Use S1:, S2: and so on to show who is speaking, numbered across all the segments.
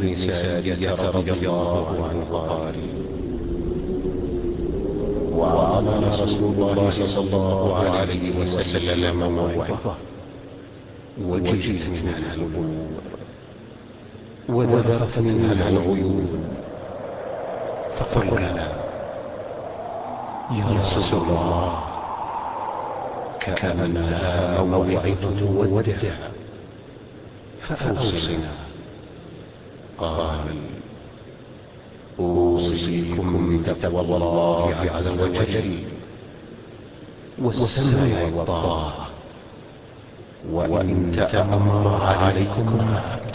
S1: بن سارية رضي الله عنه قال: وعظنا رسول الله صلى الله عليه وسلم موعظة وجلت منها القلوب وذرفت منها العيون، فقلنا: يا رسول الله، كأنها موعظة ودع، فأوصنا. قال: أوصيكم بتقوى الله عز وجل والسمع والطاعة، وإن تأمر عليكم عبد،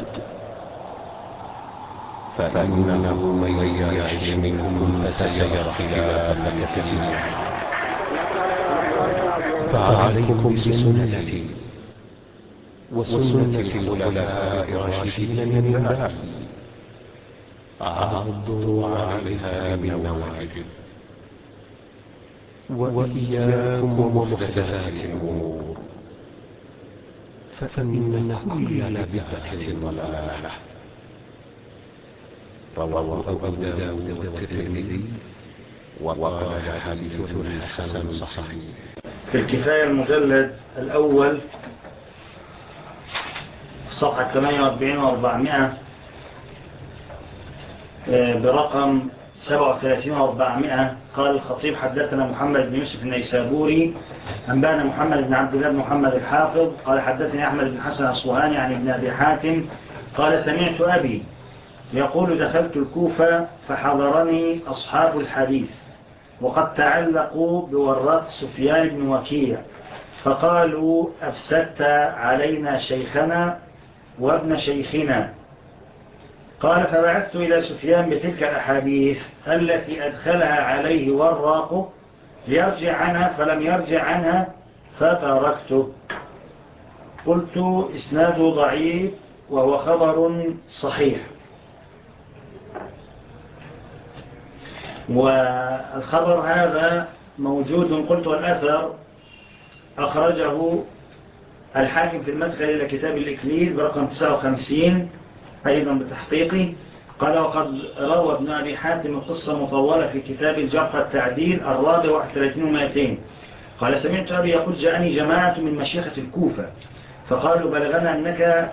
S1: فإنه من يعش منكم فسيرى اختلافا كثيرا، فعليكم بسنتي وسنة الخلفاء الراشدين من بعدي، عضوا عليها بالنواجذ، وإياكم ومحدثات الأمور، فإن كل بدعة ضلالة. رواه أبو داود والترمذي وقال حديث حسن صحيح.
S2: في الكفاية المجلد الأول صفحة 48 و400 برقم 37 و400 قال الخطيب: حدثنا محمد بن يوسف النيسابوري أنبانا محمد بن عبد الله بن محمد الحافظ قال حدثني أحمد بن حسن الصوهاني عن ابن أبي حاتم قال: سمعت أبي يقول: دخلت الكوفة فحضرني أصحاب الحديث وقد تعلقوا بوراق سفيان بن وكيع، فقالوا: أفسدت علينا شيخنا وابن شيخنا. قال: فبعثت إلى سفيان بتلك الأحاديث التي أدخلها عليه وراقه ليرجع عنها، فلم يرجع عنها فتركته. قلت: إسناده ضعيف وهو خبر صحيح. والخبر هذا موجود، قلت، والأثر أخرجه الحاكم في المدخل إلى كتاب الإكليل برقم 59 أيضا بتحقيقي. قال: وقد روى ابن أبي حاتم قصة مطولة في كتاب الجرح والتعديل 34 و200. قال: سمعت أبي يقول: جاءني جماعة من مشيخة الكوفة فقالوا: بلغنا أنك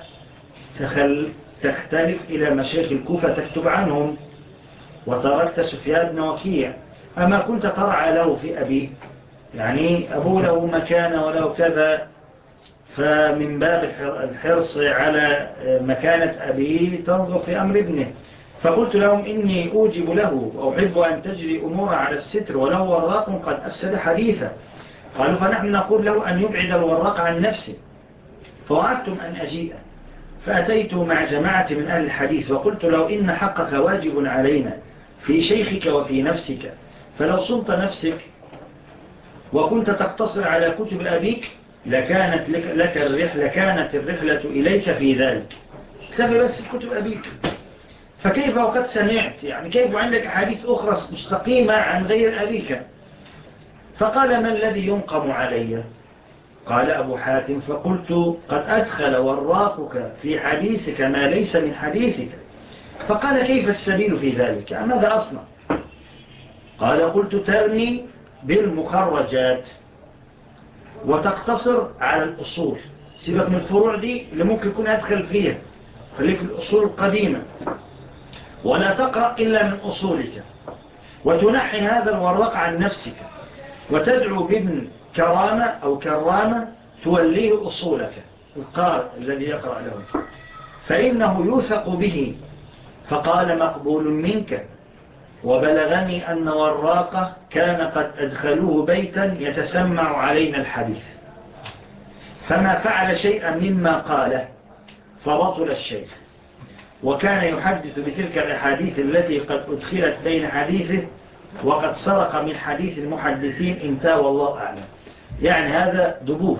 S2: تختلف إلى مشيخ الكوفة تكتب عنهم وتركت سفيان بن وكيع، أما كنت ترعى له في أبيه؟ يعني أبوه له مكان وله كذا، فمن باب الحرص على مكانة أبيه تنظر في أمر ابنه. فقلت لهم: إني أوجب له وأحب أن تجري أمور على الستر، وله وراق قد أفسد حديثه. قالوا: فنحن نقول له أن يبعد الوراق عن نفسه. فوعدتم أن أجيء، فأتيت مع جماعة من أهل الحديث وقلت له: إن حقك واجب علينا في شيخك وفي نفسك، فلو صمت نفسك وكنت تقتصر على كتب أبيك لكانت الرحلة إليك في ذلك، اكتفي بس بكتب أبيك. فكيف وقد سمعت، يعني كيف عندك حديث أخرى مستقيمة عن غير أبيك؟ فقال: ما الذي ينقم علي؟ قال أبو حاتم: فقلت: قد أدخل وراقك في حديثك ما ليس من حديثك. فقال: كيف السبيل في ذلك؟ يعني ماذا أصنع؟ قال: قلت: ترمي بالمخرجات وتقتصر على الأصول، سيبك من الفروع دي اللي ممكن يكون أدخل فيها، خليك في الأصول القديمة، ولا تقرأ إلا من أصولك، وتنحي هذا الوراق عن نفسك، وتدعو بابن كرامة أو كرامة توليه أصولك، القارئ الذي يقرأ له، فإنه يوثق به. فقال: مقبول منك، وبلغني أن وراقه كان قد أدخلوه بيتا يتسمع علينا الحديث، فما فعل شيئا مما قاله فبطل الشيء، وكان يحدث بتلك الأحاديث التي قد أدخلت بين حديثه، وقد سرق من حديث المحدثين انتهى والله أعلم. يعني هذا دبور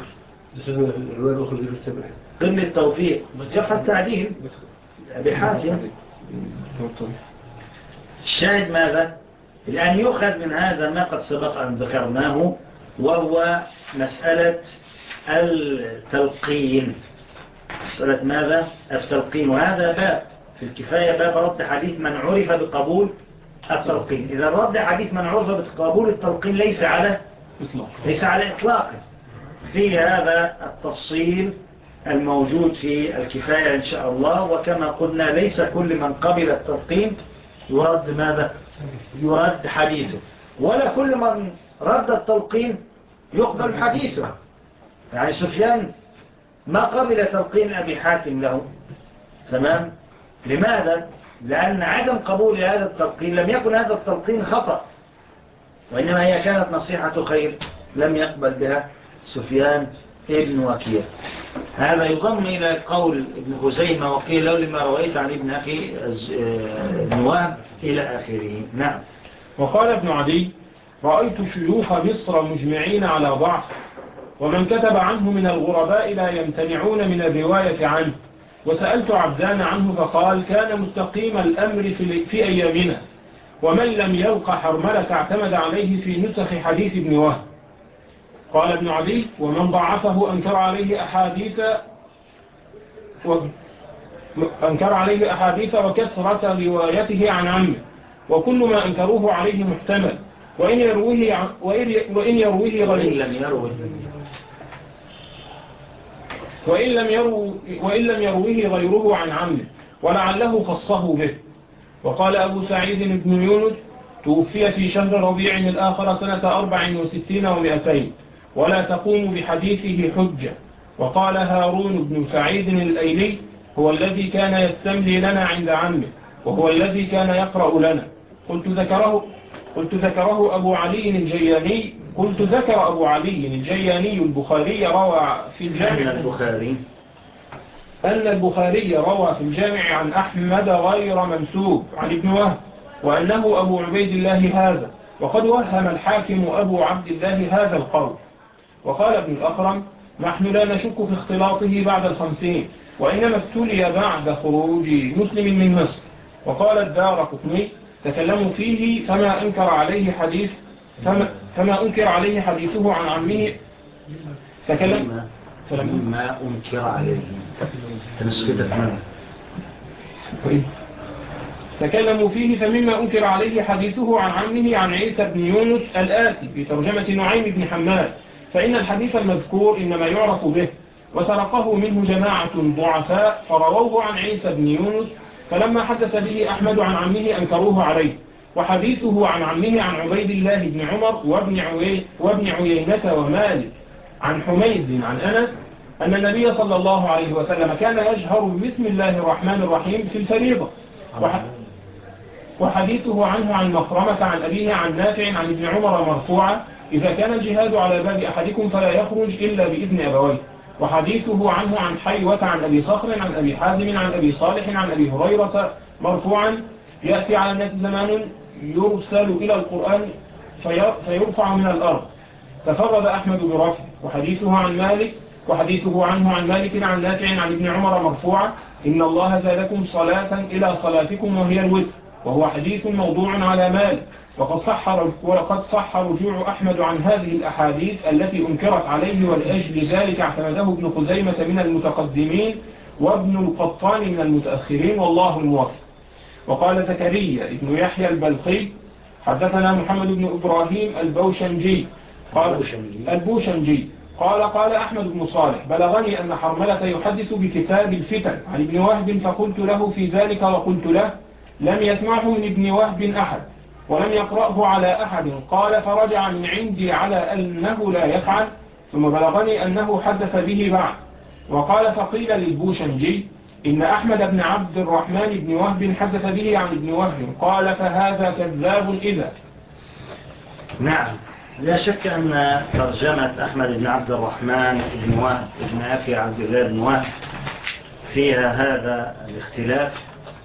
S2: قل التوفيق جرح التعديل بحاتم. الشاهد ماذا؟ لأن يؤخذ من هذا ما قد سبق أن ذكرناه، وهو مسألة التلقين. مسألة ماذا؟ التلقين، وهذا باب في الكفاية باب رد حديث من عرف بقبول التلقين. إذا رد حديث من عرف بقبول التلقين ليس على إطلاق في هذا التفصيل الموجود في الكفاية إن شاء الله. وكما قلنا ليس كل من قبل التلقين يرد ماذا؟ يرد حديثه، ولا كل من رد التلقين يقبل حديثه. يعني سفيان ما قبل تلقين أبي حاتم له، تمام؟ لماذا؟ لأن عدم قبول هذا التلقين لم يكن هذا التلقين خطأ، وإنما هي كانت نصيحة خير لم يقبل بها سفيان ابن وكيع. هذا يضم إلى قول ابن خزيمة وقيل له لما رويت عن ابن أخي ابن وهب إلى آخره. نعم.
S3: وقال ابن عدي: رأيت شيوخ مصر مجمعين على ضعف، ومن كتب عنه من الغرباء لا يمتنعون من الرواية عنه. وسألت عبدان عنه فقال: كان مستقيم الأمر في أيامنا، ومن لم يلق حرملة اعتمد عليه في نسخ حديث ابن وهب. قال ابن عدي: ومن ضعفه أنكر عليه أحاديث وكثرة روايته عن عمه، وكل ما أنكروه عليه محتمل، وإن لم يروه غيره عن عمه، ولعله خصه به. وقال أبو سعيد بن يونس: توفي في شهر ربيع الآخر سنة 64 و200، ولا تقوم بحديثه حجة. وقال هارون بن سعيد الأيلي: هو الذي كان يستملي لنا عند عمه، وهو الذي كان يقرأ لنا. قلت ذكر أبو علي الجياني البخاري روى في الجامع أن البخاري روى في الجامع عن أحمد غير منسوب عن ابن وهب، وأنه أبو عبيد الله هذا، وقد وهم الحاكم أبو عبد الله هذا القول. وقال ابن الأخرم: نحن لا نشك في اختلاطه بعد 50، وإنما ابتلي بعد خروج مسلم من مصر. وقال الدارقطني: تكلموا فيه فما أنكر عليه حديثه عن عمه.
S2: فلما أنكر عليه
S3: تكلموا فيه فمما أنكر عليه حديثه عن عمه عن عيسى بن يونس الآتي في ترجمة نعيم بن حماد، فإن الحديث المذكور إنما يعرف به، وسرقه منه جماعة ضعفاء فرووه عن عيسى بن يونس، فلما حدث به أحمد عن عمه أنكروه عليه. وحديثه عن عمه عن عبيد الله بن عمر وابن عيينة ومالك عن حميد عن أنس أن النبي صلى الله عليه وسلم كان يجهر بسم الله الرحمن الرحيم في الفريضة. وحديثه عنه عن مخرمة عن أبيه عن نافع عن ابن عمر مرفوعا: إذا كان الجهاد على باب أحدكم فلا يخرج إلا بإذن أبويه. وحديثه عنه عن حيوة عن أبي صخر عن أبي حازم عن أبي صالح عن أبي هريرة مرفوعا: يأتي على الناس زمان يرسل إلى القرآن فيرفع من الأرض. تفرد أحمد برفع. وحديثه عنه عن مالك عن نافع عن ابن عمر مرفوعا: إن الله زادكم صلاة إلى صلاتكم وهي الوتر، وهو حديث موضوع على مالك. وقد صح رجوع أحمد عن هذه الأحاديث التي أنكرت عليه، ولأجل ذلك اعتمده ابن خزيمة من المتقدمين وابن القطان من المتأخرين، والله الموفق. وقال زكريا ابن يحيى البلخي: حدثنا محمد بن إبراهيم البوشنجي قال أحمد بن صالح: بلغني أن حرملة يحدث بكتاب الفتن عن ابن وهب، فقلت له في ذلك، وقلت له: لم يسمعه من ابن وهب أحد، ولم يقرأه على أحد. قال: فرجع من عندي على أنه لا يفعل، ثم بلغني أنه حدث به بعد. وقال: فقيل للبوشنجي: إن أحمد بن عبد الرحمن بن وهب حدث به عن ابن وهب. قال: فهذا كذاب إذا.
S2: نعم، لا شك أن ترجمة أحمد بن عبد الرحمن بن وهب ابن أخي عبد الله بن وهب فيها هذا الاختلاف.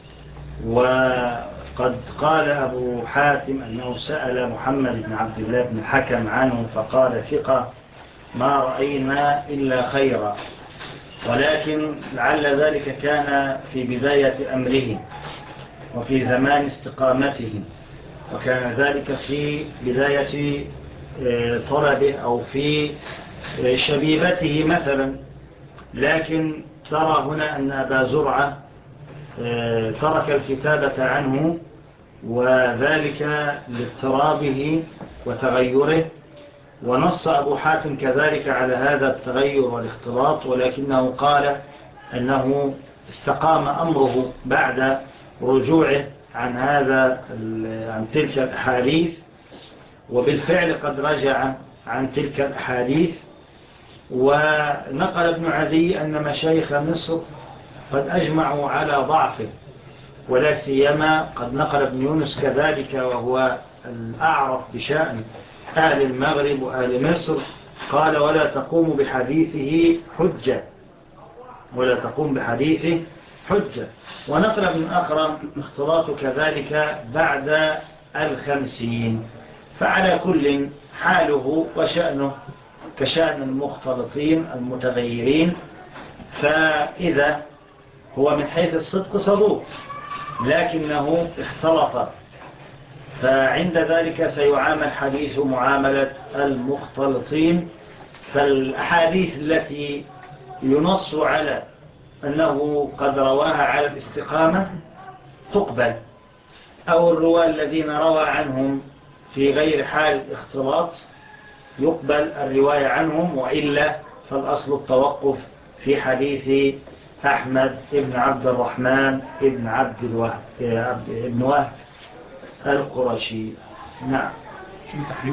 S2: وقد قال أبو حاتم أنه سأل محمد بن عبد الله بن الحكم عنه فقال: ثقة ما رأينا إلا خيرا، ولكن لعل ذلك كان في بداية أمره وفي زمان استقامته، وكان ذلك في بداية طلبه أو في شبيبته مثلا. لكن ترى هنا أن أبا زرعة ترك الكتابة عنه، وذلك لاضطرابه وتغيره. ونص أبو حاتم كذلك على هذا التغير والاختلاط، ولكنه قال أنه استقام أمره بعد رجوعه عن تلك الأحاديث، وبالفعل قد رجع عن تلك الأحاديث. ونقل ابن عدي أن مشايخ مصر قد أجمعوا على ضعفه، ولا سيما قد نقل ابن يونس كذلك، وهو الأعرف بشأن أهل المغرب وأهل مصر، قال ولا تقوم بحديثه حجة، ولا تقوم بحديثه حجة. ونقل ابن أخرم اختلاط كذلك بعد 50. فعلى كل حاله وشأنه كشأن المختلطين المتغيرين. فإذا هو من حيث الصدق صدوق لكنه اختلط، فعند ذلك سيعامل حديث معاملة المختلطين. فالأحاديث التي ينص على أنه قد رواها على الاستقامة تقبل، أو الرواة الذين روى عنهم في غير حال الاختلاط يقبل الرواية عنهم، وإلا فالأصل التوقف في حديث أحمد ابن عبد الرحمن ابن وهب القرشي. نعم.
S3: شو التحريف؟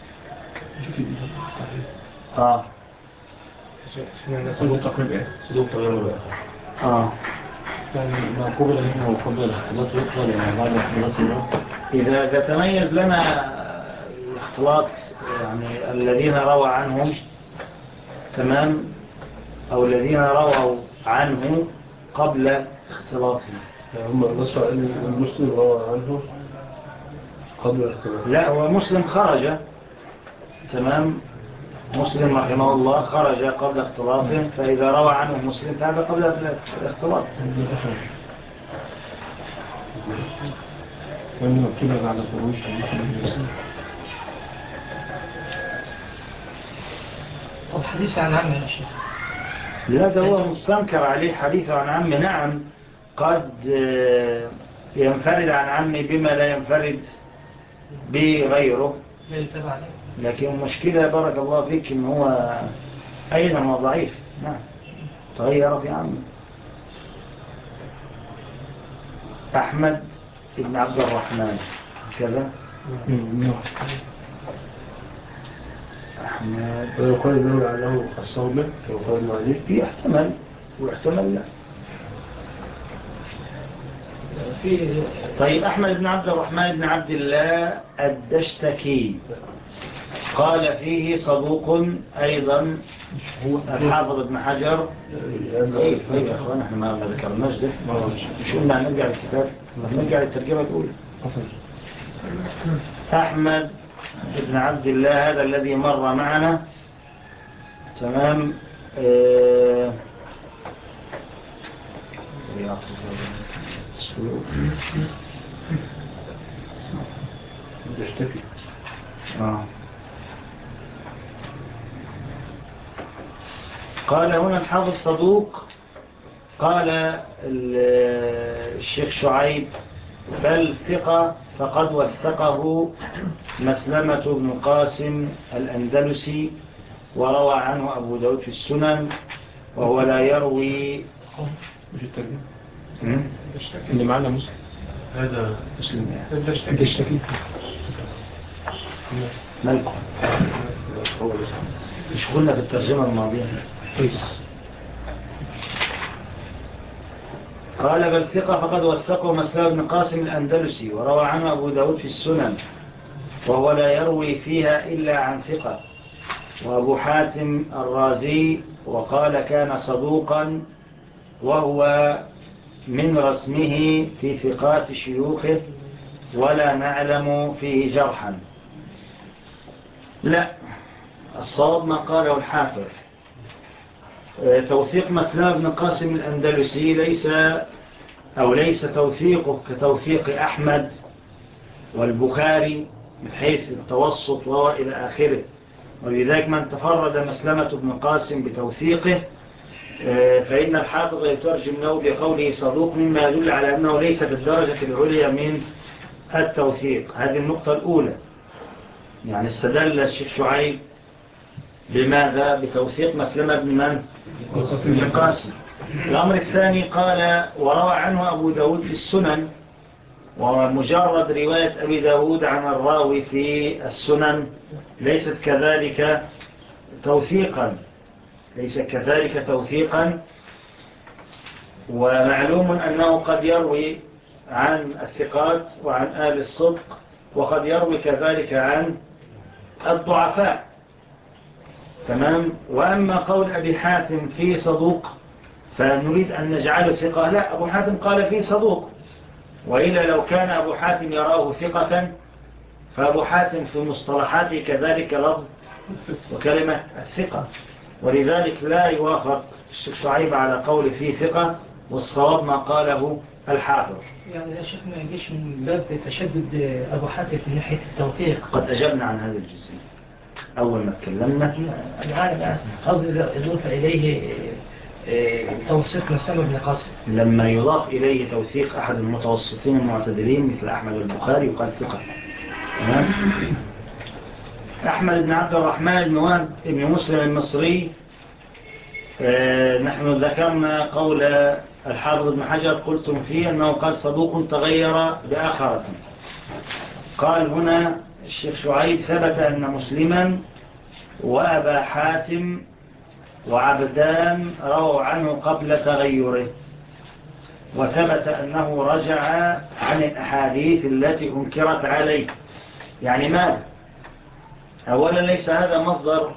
S3: صدوق تقريب ايه؟ صدوق تقريب ايه؟
S1: يعني ما قبل منه وقبل الاختلاط يقبل بعد الاختلاط
S2: إذا تميز لنا الاختلاط، يعني الذين روى عنهم تمام، أو الذين رووا عنه قبل اختلاطهم.
S1: هم نصر المسلم روى عنه قبل الاختلاط.
S2: لا، هو مسلم خرج تمام، مسلم رحمه الله خرج قبل اختلاطه، فإذا روى عنه مسلم فهذا قبل الاختلاط.
S1: وإنه كده بعد خروج
S4: طب حديث عن عمه يا شيخ؟
S2: لا، ده هو مستنكر عليه حديث عن عمه. نعم، قد ينفرد عن عمه بما لا ينفرد بغيره، لكن المشكلة بارك الله فيك إن هو أيضا ضعيف. نعم، تغير في عمه. أحمد بن عبد الرحمن كذا أحمد
S1: ويقال له لعله الصوبة ويقال له عليه
S2: يحتمل ويحتمل لا. طيب، أحمد بن عبد الرحمن بن عبد الله الدشتكي قال فيه صدوق أيضا الحافظ ابن حجر. طيب يا أخوان، احنا ما ذكرناش ده، مش قلنا نرجع للكتاب، نرجع للترجمة الأولى. أحمد بن عبد الله هذا الذي مر معنا تمام.
S1: يشتكي.
S2: قال هنا الحافظ صدوق. قال الشيخ شعيب بل ثقة فقد وثقه مسلمة بن قاسم الأندلسي، وروى عنه أبو داود في السنن، وهو لا يروي.
S1: مش الترجمة
S3: اللي معنا مسلم،
S1: هذا
S2: مسلم
S3: الدشتكي
S2: مالكم مش قلنا في الترجمة الماضية. قال بل ثقة فقد وثقه مسلمة بن قاسم الأندلسي، وروى عنه أبو داود في السنن، وهو لا يروي فيها إلا عن ثقة. وأبو حاتم الرازي وقال كان صدوقا، وهو من رسمه في ثقات شيوخه، ولا نعلم فيه جرحا. لا، الصواب ما قاله الحافظ. توثيق مسلمة بن قاسم الأندلسي ليس توثيقه كتوثيق أحمد والبخاري من حيث التوسط وهو إلى آخره. ولذلك من تفرد مسلمة بن قاسم بتوثيقه فإن الحافظ يترجم له بقوله صدوق مما يدل على أنه ليس بالدرجة العليا من التوثيق. هذه النقطة الأولى. يعني استدل الشيخ شعيب بماذا؟ بتوثيق مسلمة بن قاسم. الأمر الثاني قال وروى عنه أبو داود في السنن، ومجرد رواية أبي داود عن الراوي في السنن ليست كذلك توثيقا، ليس كذلك توثيقا. ومعلوم أنه قد يروي عن الثقات وعن آل الصدق، وقد يروي كذلك عن الضعفاء. تمام. وأما قول أبي حاتم في صدوق فنريد أن نجعله ثقة، لا، أبو حاتم قال فيه صدوق، وإلا لو كان أبو حاتم يراه ثقة فأبو حاتم في مصطلحاته كذلك لفظ وكلمة الثقة، ولذلك لا يوافق الشيخ شعيب على قول فيه ثقة، والصواب ما قاله الحافظ.
S4: يعني يا شيخ ما يجيش من باب تشدد أبو حاتم من ناحية التوثيق.
S2: قد أجبنا عن هذا الجزء أول ما تكلمنا.
S4: العالم قصد إذا إضاف إليه توثيق مسلم بن قاسم،
S2: لما يضاف إليه توثيق أحد المتوسطين المعتدلين مثل أحمد البخاري يقال ثقة. أحمد بن عبد الرحمن بن مسلم المصري، نحن ذكرنا قول الحافظ بن حجر قلتم فيه أنه قال صدوق تغير بآخرة. قال هنا الشيخ شعيب ثبت أن مسلما وأبا حاتم وعبدان رووا عنه قبل تغيره، وثبت أنه رجع عن الأحاديث التي أنكرت عليه. يعني ما أولا ليس هذا مصدر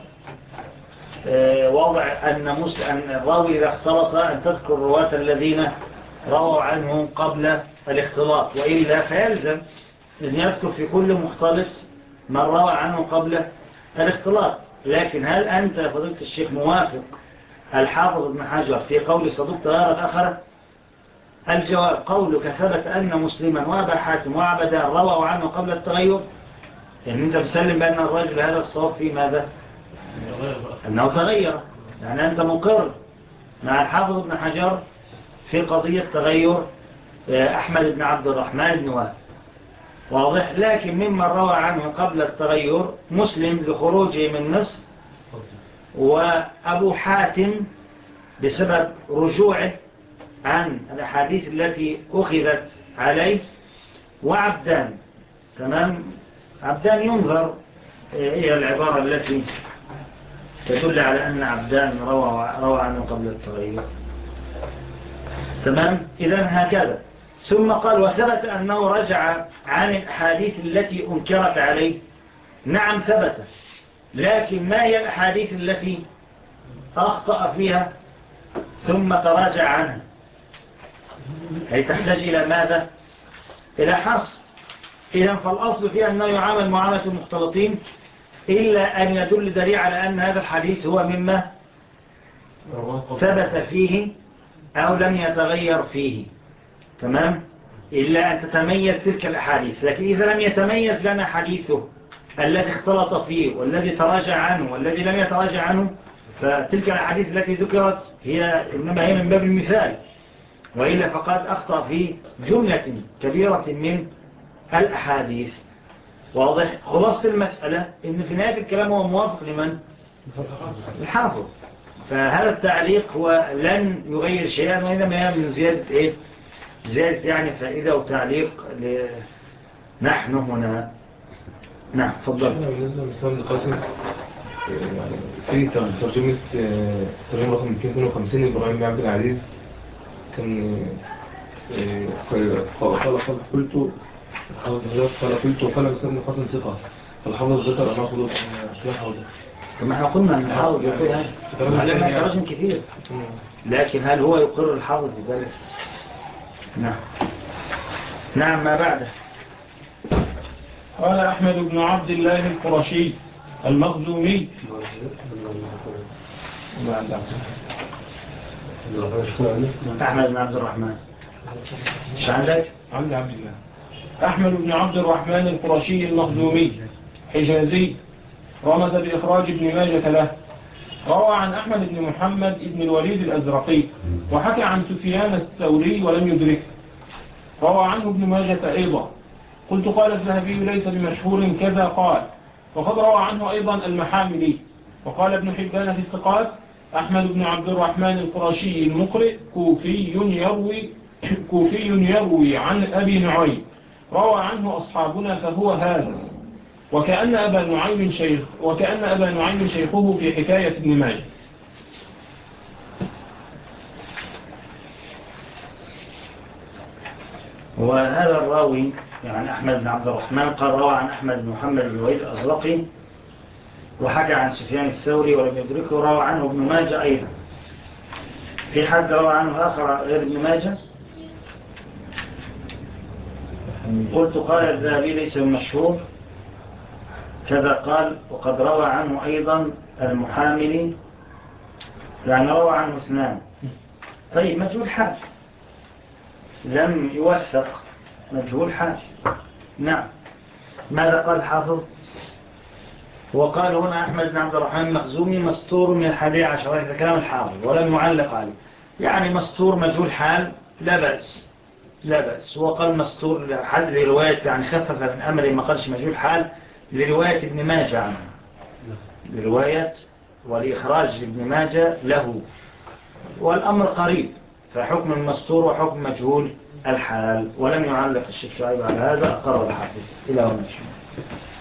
S2: وضع أن الراوي إذا اختلط أن تذكر الرواة الذين رووا عنه قبل الاختلاط، وإلا فيلزم أن يذكر في كل مختلط من روى عنه قبل الاختلاط. لكن هل أنت فضيلة الشيخ موافق الحافظ ابن حجر في قول صدوق تغير الآخرة؟ الجواب قولك ثبت أن مسلما وأبا حاتم وعبدان رووا عنه قبل التغير، يعني أنت تسلم بأن الرجل هذا الصواب في ماذا؟ أنه تغير. يعني أنت مقر مع الحافظ ابن حجر في قضية تغير أحمد بن عبد الرحمن بن وهب، واضح. لكن ممن روى عنه قبل التغير مسلم لخروجه من مصر، وأبو حاتم بسبب رجوعه عن الأحاديث التي أخذت عليه، وعبدان. تمام. عبدان ينظر إلى العبارة التي تدل على أن عبدان روى عنه قبل التغير. تمام. إذن هكذا. ثم قال وثبت أنه رجع عن الأحاديث التي أنكرت عليه. نعم ثبت، لكن ما هي الأحاديث التي أخطأ فيها ثم تراجع عنها؟ هي تحتاج إلى ماذا؟ إلى حصر. إذن فالأصل فيه أنه يعامل معاملة المختلطين، إلا أن يدل دليل على أن هذا الحديث هو مما ثبت فيه أو لم يتغير فيه. تمام. إلا أن تتميز تلك الأحاديث. لكن إذا لم يتميز لنا حديثه الذي اختلط فيه والذي تراجع عنه والذي لم يتراجع عنه، فتلك الأحاديث التي ذكرت إنما هي من باب المثال، وإلا فقد أخطأ في جملة كبيرة من الأحاديث. واضح. خلاصة المسألة إن في نهاية الكلام هو موافق لمن؟ الحافظ. فهذا التعليق هو لن يغير شيئا، وإنما هي من زيادة زيادة يعني فائدة وتعليق نحن هنا. نعم تفضل.
S5: بالنسبة للإسلام القاسم في ترجمة رقم 252 إبراهيم بن عبد العزيز كان قال مسلم القاسم ثقة، فالحافظ ذكر أنه خلوط حوضة.
S2: كما احنا قلنا أن الحافظ يقول هذا تراجم كثير، لكن هل هو يقر الحافظ بذلك؟ نعم. ما بعده.
S3: قال أحمد بن عبد الله القرشي المخزومي
S2: أحمد بن عبد الرحمن مش عندك؟
S3: عبد الله. أحمد بن عبد الرحمن القرشي المخزومي حجازي، رمز بإخراج ابن ماجة له، روى عن أحمد بن محمد بن الوليد الأزرقي وحكى عن سفيان الثوري ولم يدركه. روى عنه ابن ماجة أيضا. قلت قال الذهبي ليس بمشهور كذا قال. وقد روى عنه أيضا المحاملي. وقال ابن حبان في الثقات أحمد بن عبد الرحمن القرشي المقرئ كوفي يروي عن أبي نعيم روى عنه أصحابنا فهو هذا. وكأن أبا نعيم شيخه في حكاية ابن ماجه.
S2: وهذا الراوي يعني أحمد بن عبد الرحمن قال روى عن أحمد بن محمد بن الوليد الأزرقي وحكى عن سفيان الثوري ولم يدركه. روى عنه ابن ماجه أيضا. في حد روى عنه آخر غير ابن ماجه؟ قلت قال الذهبي ليس المشهور كذا قال. وقد روى عنه أيضا المحاملي يعني روى عنه اثنان. طيب مجهول حال لم يوثق مجهول حال. نعم. ماذا قال الحافظ؟ وقال هنا أحمد بن عبد الرحمن المخزومي مستور من 11 هذا كلام الحافظ ولم يعلق عليه. يعني مستور مجهول حال لا بأس. وقال مستور حد لرواية يعني خفف من أمر ما قالش مجهول حال لرواية ابن ماجه عنه لرواية والإخراج ابن ماجه له. والأمر قريب فحكم المستور وحكم مجهول الحال. ولم يعلق الشيخ شعيب على هذا أقر الحافظ إلى ونشوف.